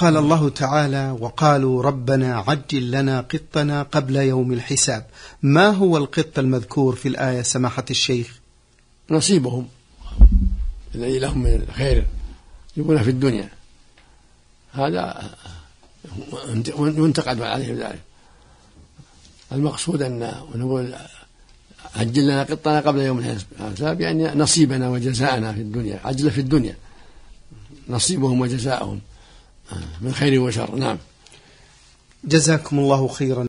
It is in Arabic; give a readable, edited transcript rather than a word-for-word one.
قال الله تعالى: وقالوا ربنا عجل لنا قطنا قبل يوم الحساب. ما هو القط المذكور في الآية سماحة الشيخ؟ نصيبهم الذي لهم من الخير يبونه في الدنيا، هذا ينتقد عليه ذلك. المقصود أن نقول عجل لنا قطنا قبل يوم الحساب، يعني نصيبنا وجزاءنا في الدنيا، عجل في الدنيا نصيبهم وجزاءهم من خير وشر. نعم. جزاكم الله خيرا.